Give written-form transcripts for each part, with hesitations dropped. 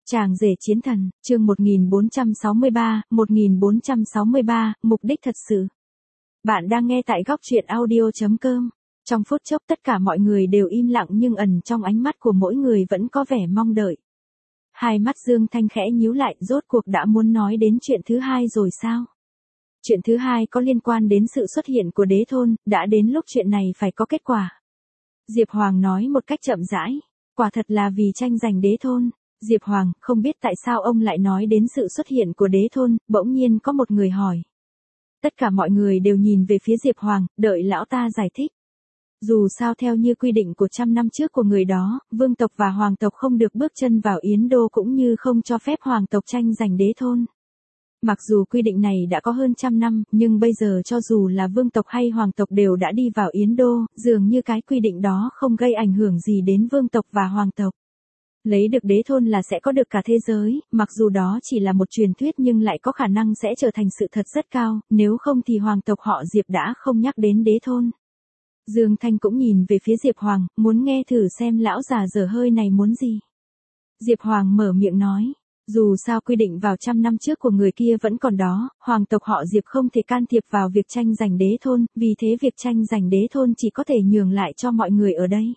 Chàng rể chiến thần, chương 1463, mục đích thật sự. Bạn đang nghe tại góc truyện audio.com. Trong phút chốc tất cả mọi người đều im lặng nhưng ẩn trong ánh mắt của mỗi người vẫn có vẻ mong đợi. Hai mắt Dương Thanh khẽ nhíu lại, rốt cuộc đã muốn nói đến chuyện thứ hai rồi sao? Chuyện thứ hai có liên quan đến sự xuất hiện của đế thôn, đã đến lúc chuyện này phải có kết quả. Diệp Hoàng nói một cách chậm rãi, quả thật là vì tranh giành đế thôn. Diệp Hoàng, không biết tại sao ông lại nói đến sự xuất hiện của đế thôn, bỗng nhiên có một người hỏi. Tất cả mọi người đều nhìn về phía Diệp Hoàng, đợi lão ta giải thích. Dù sao theo như quy định của 100 năm trước của người đó, vương tộc và hoàng tộc không được bước chân vào Yến Đô cũng như không cho phép hoàng tộc tranh giành đế thôn. Mặc dù quy định này đã có hơn 100 năm, nhưng bây giờ cho dù là vương tộc hay hoàng tộc đều đã đi vào Yến Đô, dường như cái quy định đó không gây ảnh hưởng gì đến vương tộc và hoàng tộc. Lấy được đế thôn là sẽ có được cả thế giới, mặc dù đó chỉ là một truyền thuyết nhưng lại có khả năng sẽ trở thành sự thật rất cao, nếu không thì hoàng tộc họ Diệp đã không nhắc đến đế thôn. Dương Thanh cũng nhìn về phía Diệp Hoàng, muốn nghe thử xem lão già dở hơi này muốn gì. Diệp Hoàng mở miệng nói, dù sao quy định vào 100 năm trước của người kia vẫn còn đó, hoàng tộc họ Diệp không thể can thiệp vào việc tranh giành đế thôn, vì thế việc tranh giành đế thôn chỉ có thể nhường lại cho mọi người ở đây.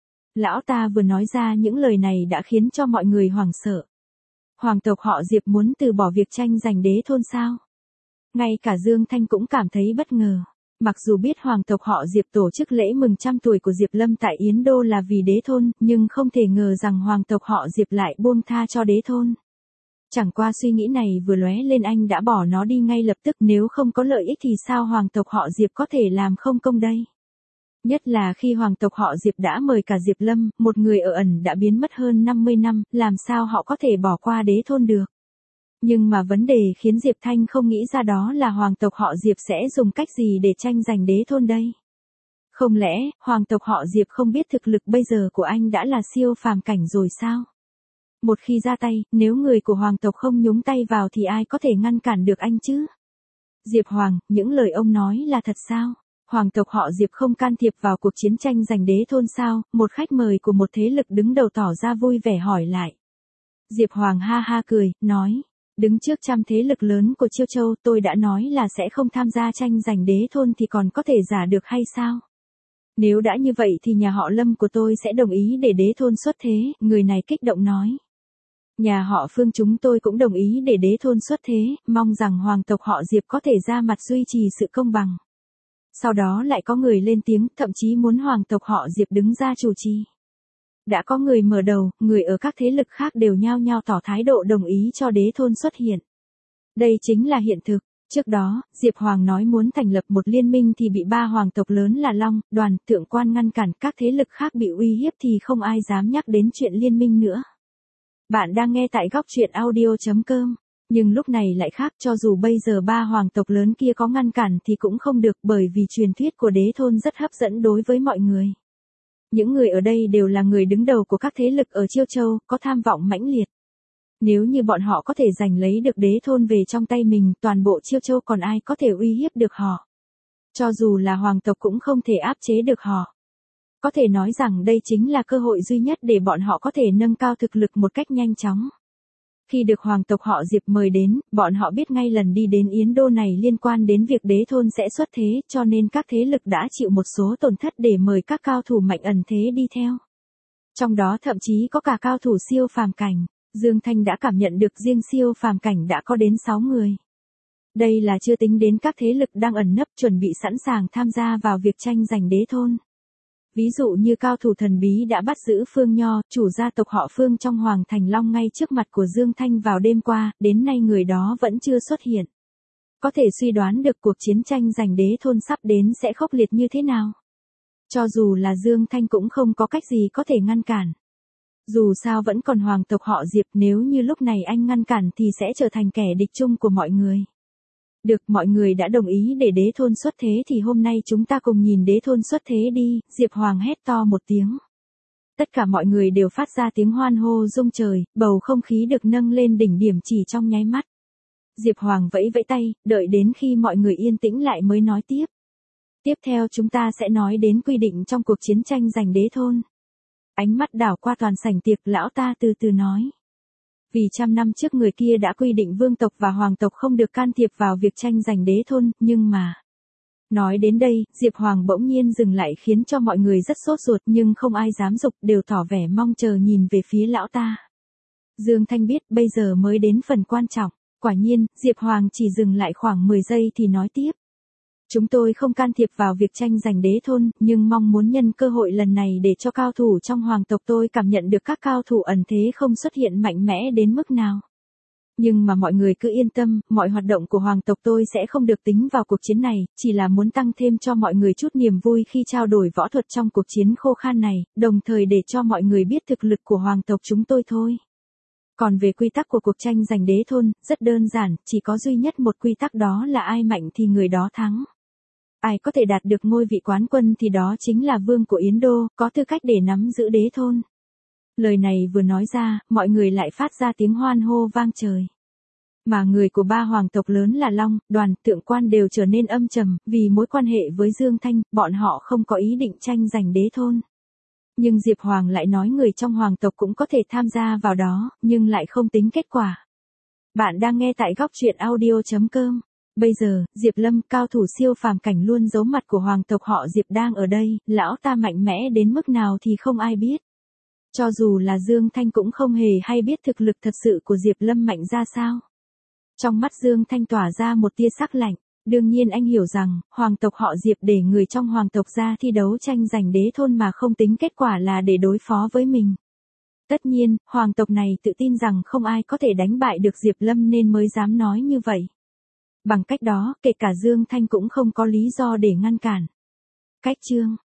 Lão ta vừa nói ra những lời này đã khiến cho mọi người hoảng sợ. Hoàng tộc họ Diệp muốn từ bỏ việc tranh giành đế thôn sao? Ngay cả Dương Thanh cũng cảm thấy bất ngờ. Mặc dù biết hoàng tộc họ Diệp tổ chức lễ mừng 100 tuổi của Diệp Lâm tại Yến Đô là vì đế thôn, nhưng không thể ngờ rằng hoàng tộc họ Diệp lại buông tha cho đế thôn. Chẳng qua suy nghĩ này vừa lóe lên anh đã bỏ nó đi ngay lập tức, nếu không có lợi ích thì sao hoàng tộc họ Diệp có thể làm không công đây? Nhất là khi hoàng tộc họ Diệp đã mời cả Diệp Lâm, một người ở ẩn đã biến mất hơn 50 năm, làm sao họ có thể bỏ qua đế thôn được. Nhưng mà vấn đề khiến Diệp Thanh không nghĩ ra đó là hoàng tộc họ Diệp sẽ dùng cách gì để tranh giành đế thôn đây. Không lẽ, hoàng tộc họ Diệp không biết thực lực bây giờ của anh đã là siêu phàm cảnh rồi sao? Một khi ra tay, nếu người của hoàng tộc không nhúng tay vào thì ai có thể ngăn cản được anh chứ? Diệp Hoàng, những lời ông nói là thật sao? Hoàng tộc họ Diệp không can thiệp vào cuộc chiến tranh giành đế thôn sao? Một khách mời của một thế lực đứng đầu tỏ ra vui vẻ hỏi lại. Diệp Hoàng ha ha cười, nói, đứng trước 100 thế lực lớn của Chiêu Châu, tôi đã nói là sẽ không tham gia tranh giành đế thôn thì còn có thể giả được hay sao? Nếu đã như vậy thì nhà họ Lâm của tôi sẽ đồng ý để đế thôn xuất thế, người này kích động nói. Nhà họ Phương chúng tôi cũng đồng ý để đế thôn xuất thế, mong rằng hoàng tộc họ Diệp có thể ra mặt duy trì sự công bằng. Sau đó lại có người lên tiếng, thậm chí muốn hoàng tộc họ Diệp đứng ra chủ trì. Đã có người mở đầu, người ở các thế lực khác đều nhao nhao tỏ thái độ đồng ý cho đế thôn xuất hiện. Đây chính là hiện thực. Trước đó, Diệp Hoàng nói muốn thành lập một liên minh thì bị 3 hoàng tộc lớn là Long, Đoàn, Thượng Quan ngăn cản, các thế lực khác bị uy hiếp thì không ai dám nhắc đến chuyện liên minh nữa. Bạn đang nghe tại góc truyện audio.com. Nhưng lúc này lại khác, cho dù bây giờ 3 hoàng tộc lớn kia có ngăn cản thì cũng không được, bởi vì truyền thuyết của đế thôn rất hấp dẫn đối với mọi người. Những người ở đây đều là người đứng đầu của các thế lực ở Chiêu Châu, có tham vọng mãnh liệt. Nếu như bọn họ có thể giành lấy được đế thôn về trong tay mình, toàn bộ Chiêu Châu còn ai có thể uy hiếp được họ. Cho dù là hoàng tộc cũng không thể áp chế được họ. Có thể nói rằng đây chính là cơ hội duy nhất để bọn họ có thể nâng cao thực lực một cách nhanh chóng. Khi được hoàng tộc họ Diệp mời đến, bọn họ biết ngay lần đi đến Yến Đô này liên quan đến việc đế thôn sẽ xuất thế, cho nên các thế lực đã chịu một số tổn thất để mời các cao thủ mạnh ẩn thế đi theo. Trong đó thậm chí có cả cao thủ siêu phàm cảnh, Dương Thanh đã cảm nhận được riêng siêu phàm cảnh đã có đến 6 người. Đây là chưa tính đến các thế lực đang ẩn nấp chuẩn bị sẵn sàng tham gia vào việc tranh giành đế thôn. Ví dụ như cao thủ thần bí đã bắt giữ Phương Nho, chủ gia tộc họ Phương trong Hoàng Thành Long ngay trước mặt của Dương Thanh vào đêm qua, đến nay người đó vẫn chưa xuất hiện. Có thể suy đoán được cuộc chiến tranh giành đế thôn sắp đến sẽ khốc liệt như thế nào. Cho dù là Dương Thanh cũng không có cách gì có thể ngăn cản. Dù sao vẫn còn hoàng tộc họ Diệp, nếu như lúc này anh ngăn cản thì sẽ trở thành kẻ địch chung của mọi người. Được, mọi người đã đồng ý để đế thôn xuất thế thì hôm nay chúng ta cùng nhìn đế thôn xuất thế đi, Diệp Hoàng hét to một tiếng. Tất cả mọi người đều phát ra tiếng hoan hô rung trời, bầu không khí được nâng lên đỉnh điểm chỉ trong nháy mắt. Diệp Hoàng vẫy vẫy tay, đợi đến khi mọi người yên tĩnh lại mới nói tiếp. Tiếp theo chúng ta sẽ nói đến quy định trong cuộc chiến tranh giành đế thôn. Ánh mắt đảo qua toàn sảnh tiệc, lão ta từ từ nói. Vì trăm năm trước người kia đã quy định vương tộc và hoàng tộc không được can thiệp vào việc tranh giành đế thôn, nhưng mà... Nói đến đây, Diệp Hoàng bỗng nhiên dừng lại khiến cho mọi người rất sốt ruột nhưng không ai dám giục, đều tỏ vẻ mong chờ nhìn về phía lão ta. Dương Thanh biết bây giờ mới đến phần quan trọng. Quả nhiên, Diệp Hoàng chỉ dừng lại khoảng 10 giây thì nói tiếp. Chúng tôi không can thiệp vào việc tranh giành đế thôn, nhưng mong muốn nhân cơ hội lần này để cho cao thủ trong hoàng tộc tôi cảm nhận được các cao thủ ẩn thế không xuất hiện mạnh mẽ đến mức nào. Nhưng mà mọi người cứ yên tâm, mọi hoạt động của hoàng tộc tôi sẽ không được tính vào cuộc chiến này, chỉ là muốn tăng thêm cho mọi người chút niềm vui khi trao đổi võ thuật trong cuộc chiến khô khan này, đồng thời để cho mọi người biết thực lực của hoàng tộc chúng tôi thôi. Còn về quy tắc của cuộc tranh giành đế thôn, rất đơn giản, chỉ có duy nhất một quy tắc đó là ai mạnh thì người đó thắng. Ai có thể đạt được ngôi vị quán quân thì đó chính là vương của Yến Đô, có tư cách để nắm giữ đế thôn. Lời này vừa nói ra, mọi người lại phát ra tiếng hoan hô vang trời. Mà người của ba hoàng tộc lớn là Long, Đoàn, Thượng Quan đều trở nên âm trầm, vì mối quan hệ với Dương Thanh, bọn họ không có ý định tranh giành đế thôn. Nhưng Diệp Hoàng lại nói người trong hoàng tộc cũng có thể tham gia vào đó, nhưng lại không tính kết quả. Bạn đang nghe tại góc truyện audio.com. Bây giờ, Diệp Lâm, cao thủ siêu phàm cảnh luôn giấu mặt của hoàng tộc họ Diệp đang ở đây, lão ta mạnh mẽ đến mức nào thì không ai biết. Cho dù là Dương Thanh cũng không hề hay biết thực lực thật sự của Diệp Lâm mạnh ra sao. Trong mắt Dương Thanh tỏa ra một tia sắc lạnh. Đương nhiên anh hiểu rằng, hoàng tộc họ Diệp để người trong hoàng tộc ra thi đấu tranh giành đế thôn mà không tính kết quả là để đối phó với mình. Tất nhiên, hoàng tộc này tự tin rằng không ai có thể đánh bại được Diệp Lâm nên mới dám nói như vậy. Bằng cách đó, kể cả Dương Thanh cũng không có lý do để ngăn cản. Cách chương